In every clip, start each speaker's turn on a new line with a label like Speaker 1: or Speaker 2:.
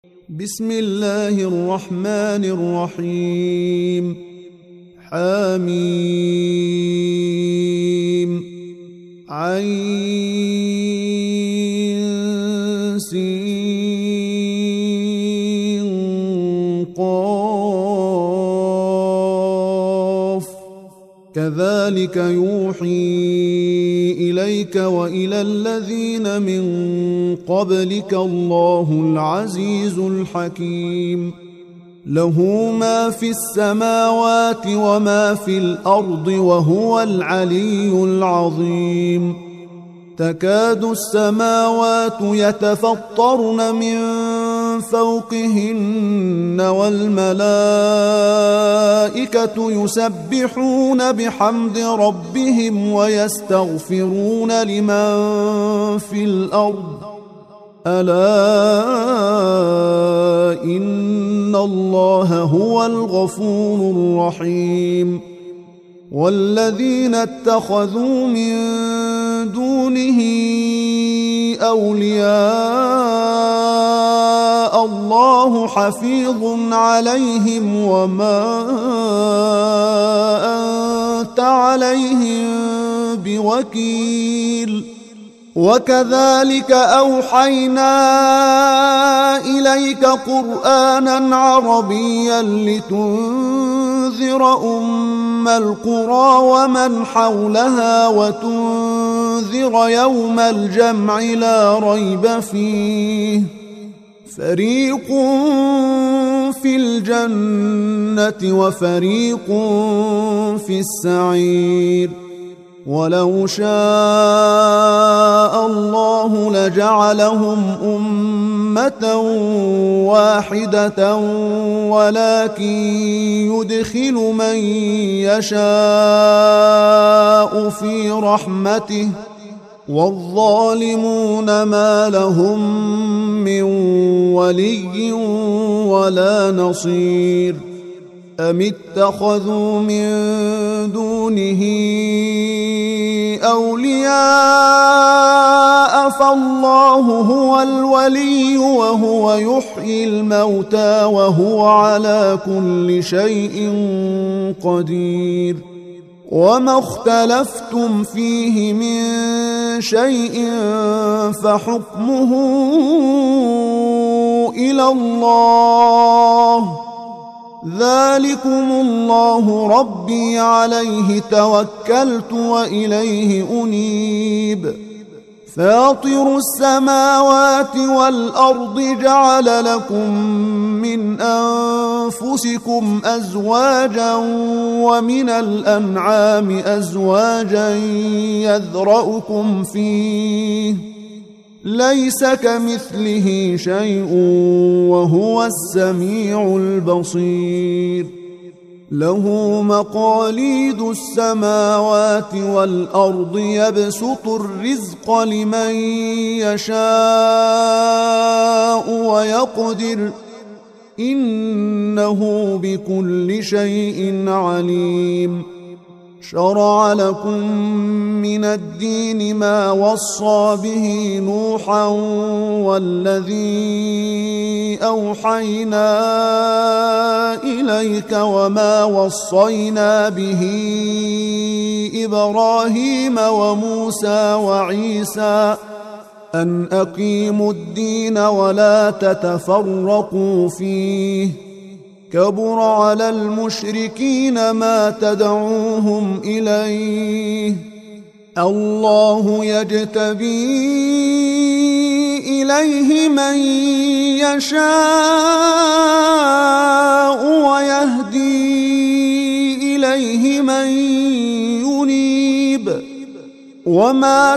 Speaker 1: بسم الله الرحمن الرحيم. حميم عين سين قاف كذلك يوحي إليك وإلى الذين من قبلك الله العزيز الحكيم. له ما في السماوات وما في الأرض وهو العلي العظيم. تكاد السماوات يتفطرن من فوقهن والملائكة يسبحون بحمد ربهم ويستغفرون لمن في الأرض ألا إن الله هو الغفور الرحيم. والذين اتخذوا من دونه أولياء الله حفيظ عليهم وما أنت عليهم بوكيل. وكذلك أوحينا إليك قرآنا عربيا لتنذر أم القرى ومن حولها وتنذر يوم الجمع لا ريب فيه فريق في الجنة وفريق في السعير. ولو شاء الله لجعلهم أمة واحدة ولكن يدخل من يشاء في رحمته والظالمون ما لهم من ولي ولا نصير. أم اتخذوا من دونه أولياء فالله هو الولي وهو يحيي الموتى وهو على كل شيء قدير. وما اختلفتم فيه من شيء فحكمه إلى الله ذلكم الله ربي عليه توكلت وإليه أنيب. فاطر السماوات والأرض جعل لكم من أنفسكم أزواجا ومن الأنعام أزواجا يذرأكم فيه ليس كمثله شيء وهو السميع البصير. له مقاليد السماوات والأرض يبسط الرزق لمن يشاء ويقدر إنه بكل شيء عليم. شرع لكم من الدين ما وصى به نوحا والذي أوحينا إليك وما وصينا به إبراهيم وموسى وعيسى أن أقيموا الدين ولا تتفرقوا فيه كبر على المشركين ما تدعوهم إليه. الله يجتبي إليه من يشاء ويهدي إليه من ينيب. وما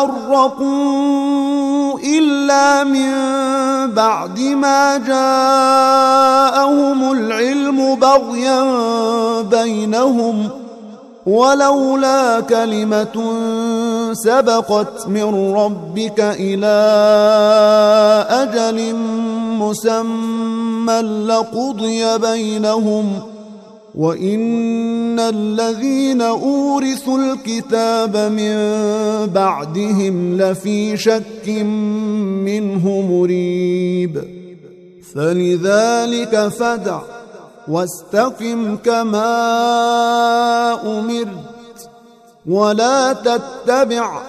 Speaker 1: تفرقوا إلا من بعد ما جاءهم العلم بغيا بينهم ولولا كلمة سبقت من ربك إلى أجل مسمى لقضي بينهم وإن الذين أورثوا الكتاب من بعدهم لفي شك منه مريب. فلذلك فادع واستقم كما أمرت ولا تتبع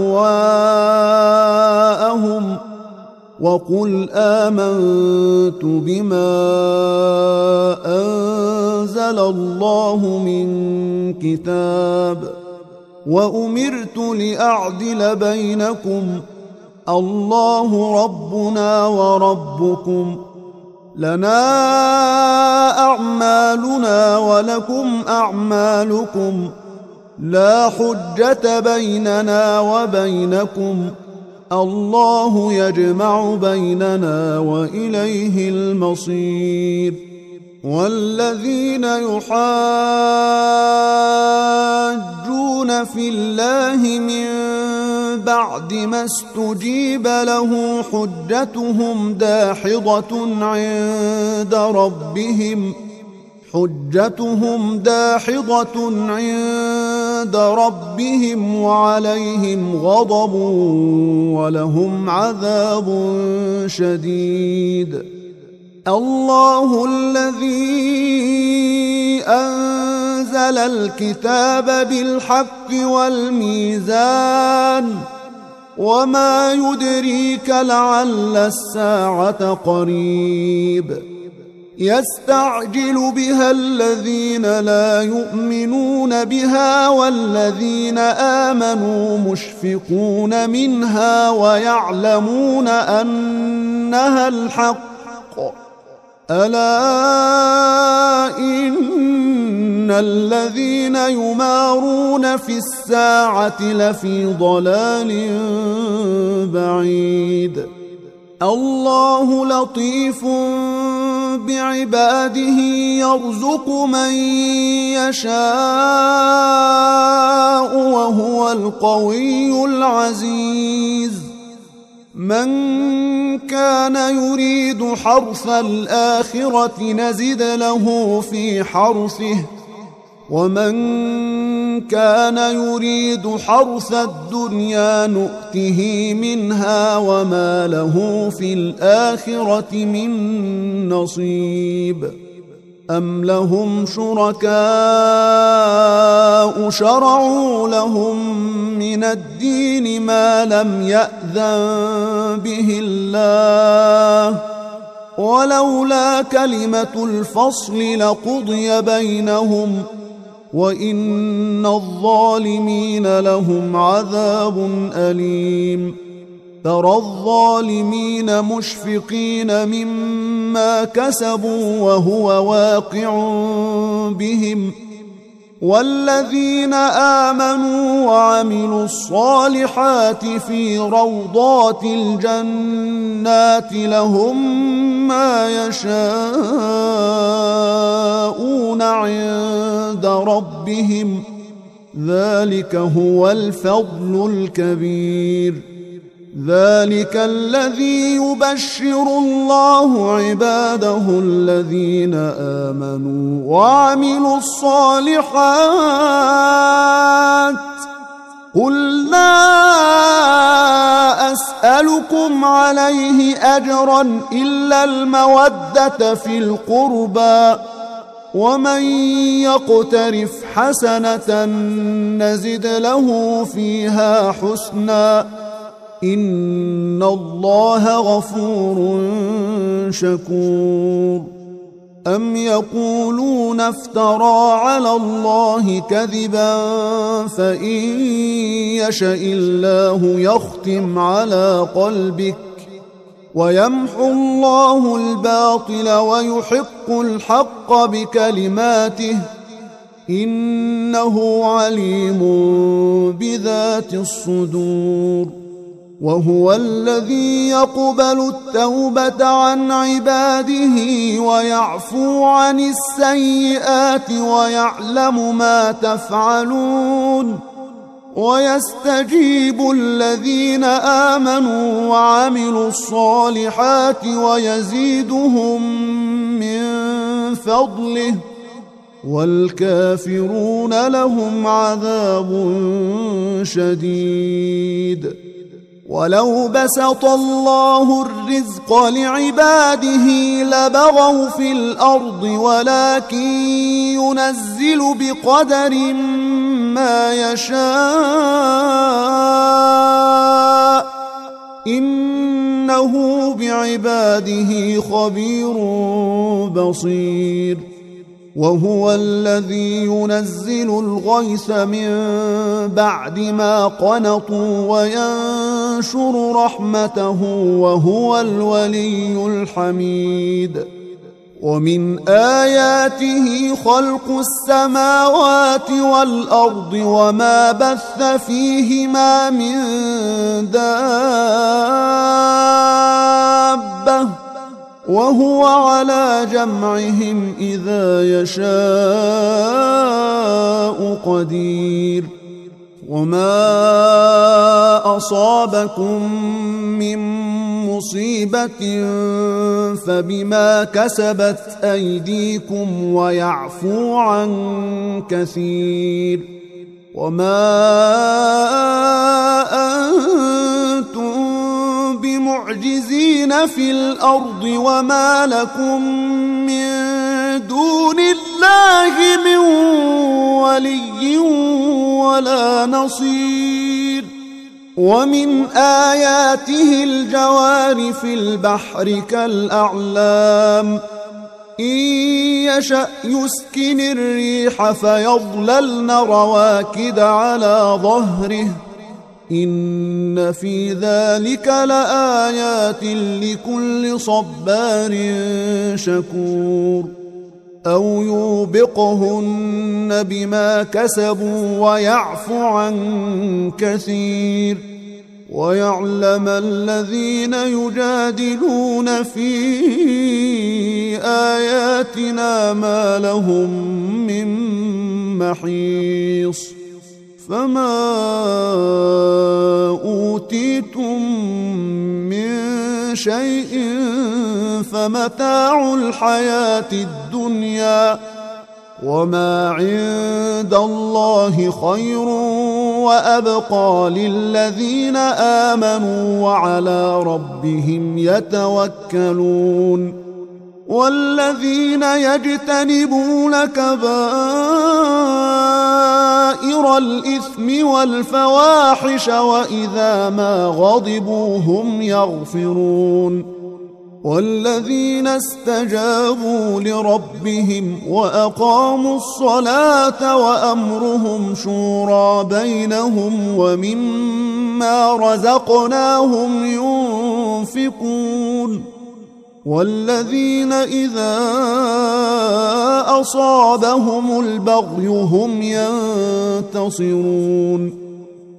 Speaker 1: أهواءهم وقل آمنت بما أنزل الله من كتاب وأمرت لأعدل بينكم الله ربنا وربكم لنا أعمالنا ولكم أعمالكم لا حجة بيننا وبينكم الله يجمع بيننا وإليه المصير والذين يحاجون في الله من بعد ما استجيب له حجتهم داحضة عند ربهم وعليهم غضب ولهم عذاب شديد الله الذي أنزل الكتاب بالحق والميزان وما يدريك لعل الساعة قريب يستعجل بها الذين لا يؤمنون بها والذين آمنوا مشفقون منها ويعلمون أنها الحق ألا إن الذين يمارون في الساعة لفي ضلال بعيد الله لطيف بعباده يرزق من يشاء وهو القوي العزيز من كان يريد حرث الآخرة نزد له في حرثه ومن كان يريد حرث الدنيا نؤته منها وما له في الآخرة من نصيب أم لهم شركاء شرعوا لهم من الدين ما لم يأذن به الله ولولا كلمة الفصل لقضي بينهم وإن الظالمين لهم عذاب أليم ترى الظالمين مشفقين مما كسبوا وهو واقع بهم والذين آمنوا وعملوا الصالحات في روضات الجنات لهم ما يشاءون عند ربهم ذلك هو الفضل الكبير ذلك الذي يبشر الله عباده الذين آمنوا وعملوا الصالحات قل لا أسألكم عليه أجرا إلا المودة في القربى ومن يقترف حسنة نزد له فيها حسنا إن الله غفور شكور أم يقولون افترى على الله كذبا فإن يشأ الله يختم على قلبك ويمحو الله الباطل ويحق الحق بكلماته إنه عليم بذات الصدور وهو الذي يقبل التوبة عن عباده ويعفو عن السيئات ويعلم ما تفعلون ويستجيب الذين آمنوا وعملوا الصالحات ويزيدهم من فضله والكافرون لهم عذاب شديد ولو بسط الله الرزق لعباده لبغوا في الأرض ولكن ينزل بقدر ما يشاء إنه بعباده خبير بصير وهو الذي ينزل الغيث من بعد ما قنطوا وينشر رحمته وهو الولي الحميد ومن آياته خلق السماوات والأرض وما بث فيهما من دابة وهو على جمعهم إذا يشاء قدير وما أصابكم من مصيبة فبما كسبت أيديكم ويعفو عن كثير وما أنتم بمعجزين في الأرض وما لكم من دون الله من ولي ولا نصير ومن آياته الجوار في البحر كالأعلام إن يشأ يسكن الريح فيظللن رواكد على ظهره إن في ذلك لآيات لكل صبار شكور أو يوبقهن بما كسبوا ويعفو عن كثير ويعلم الذين يجادلون في آياتنا ما لهم من محيص فما أوتيتم من شيء فمتاع الحياة الدنيا وما عند الله خير وأبقى للذين آمنوا وعلى ربهم يتوكلون والذين يجتنبون كبائر الإثم والفواحش وإذا ما غضبوا هم يغفرون والذين استجابوا لربهم وأقاموا الصلاة وأمرهم شورى بينهم ومما رزقناهم ينفقون والذين إذا أصابهم البغي هم ينتصرون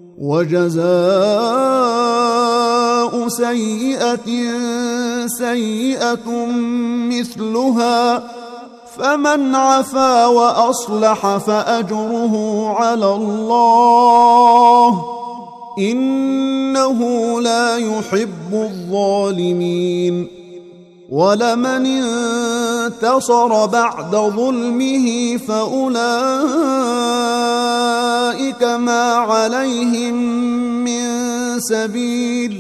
Speaker 1: وجزاء سيئة سيئة مثلها فمن عفا وأصلح فأجره على الله إنه لا يحب الظالمين ولمن انتصر بعد ظلمه فأولئك ما عليهم من سبيل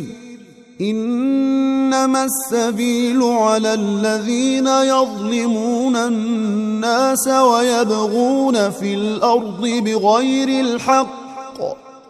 Speaker 1: إنما السبيل على الذين يظلمون الناس ويبغون في الأرض بغير الحق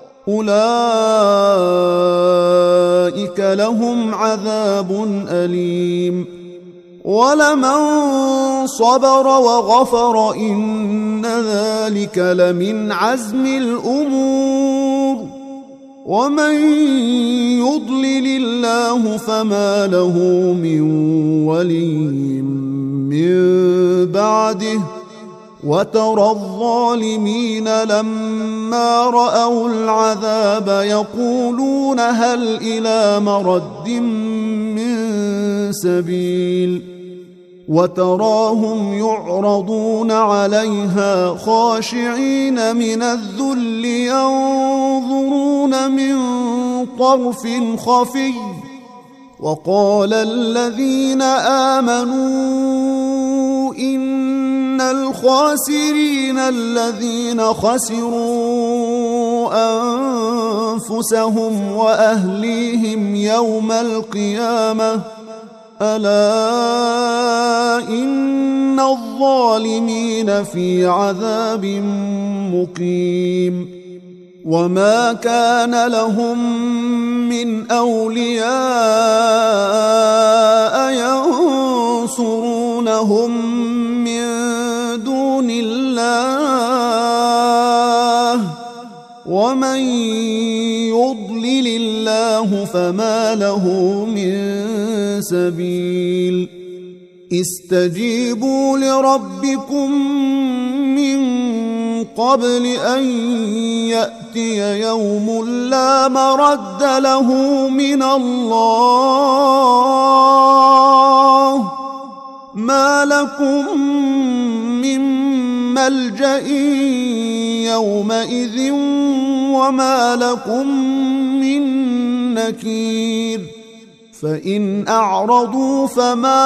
Speaker 1: أولئك لهم عذاب أليم ولمن صبر وغفر إن ذلك لمن عزم الأمور ومن يضلل الله فما له من ولي من بعده وترى الظالمين لما رأوا العذاب يقولون هل إلى مرد من سبيل وتراهم يعرضون عليها خاشعين من الذل ينظرون من طرف خفي وقال الذين آمنوا إن الخاسرين الذين خسروا أنفسهم وأهليهم يوم القيامة ألا إن الظالمين في عذاب مقيم وما كان لهم من أولياء ينصرونهم من دون الله ومن يضلل الله فما له من سبيل استجيبوا لربكم من قبل أن يأتي يوم لا مرد له من الله ما لكم من ملجأ يومئذ وما لكم من نكير فإن أعرضوا فما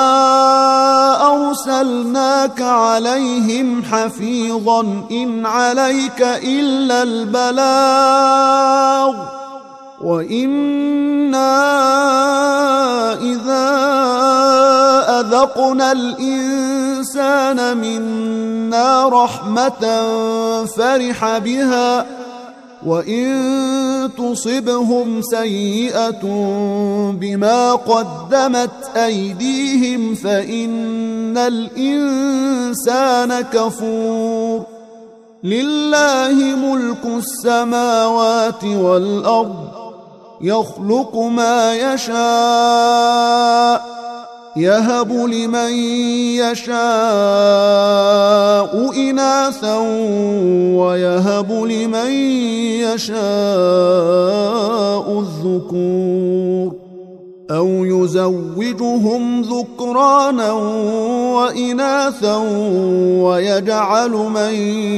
Speaker 1: أرسلناك عليهم حفيظا إن عليك إلا البلاغ وإنا إذا أذقنا الإنسان منا رحمة فرح بها وإن تصبهم سيئة بما قدمت أيديهم فإن الإنسان كفور لله ملك السماوات والأرض يخلق ما يشاء يهب لمن يشاء إناثا ويهب لمن يشاء الذكور أو يزوجهم ذكرانا وإناثا ويجعل من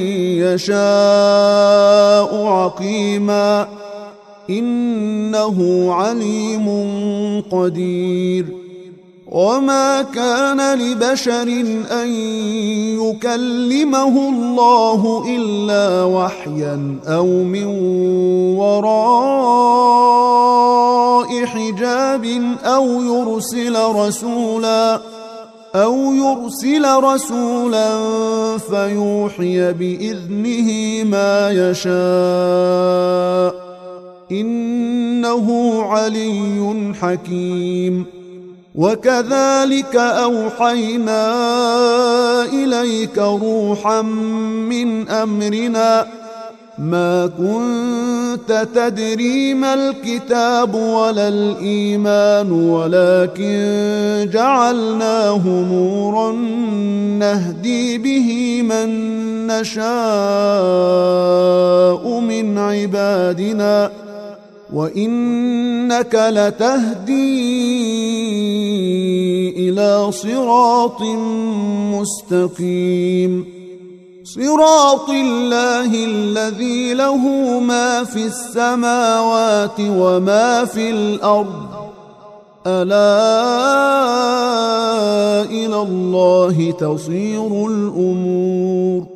Speaker 1: يشاء عقيما إنه عليم قدير وما كان لبشر أن يكلمه الله إلا وحيا أو من وراء حجاب أو يرسل رسولا فيوحي بإذنه ما يشاء إنه علي حكيم وكذلك أوحينا إليك روحا من أمرنا ما كنت تدري ما الكتاب ولا الإيمان ولكن جعلناه نورا نهدي به من نشاء من عبادنا وإنك لتهدي إلى صراط مستقيم صراط الله الذي له ما في السماوات وما في الأرض ألا إلى الله تصير الأمور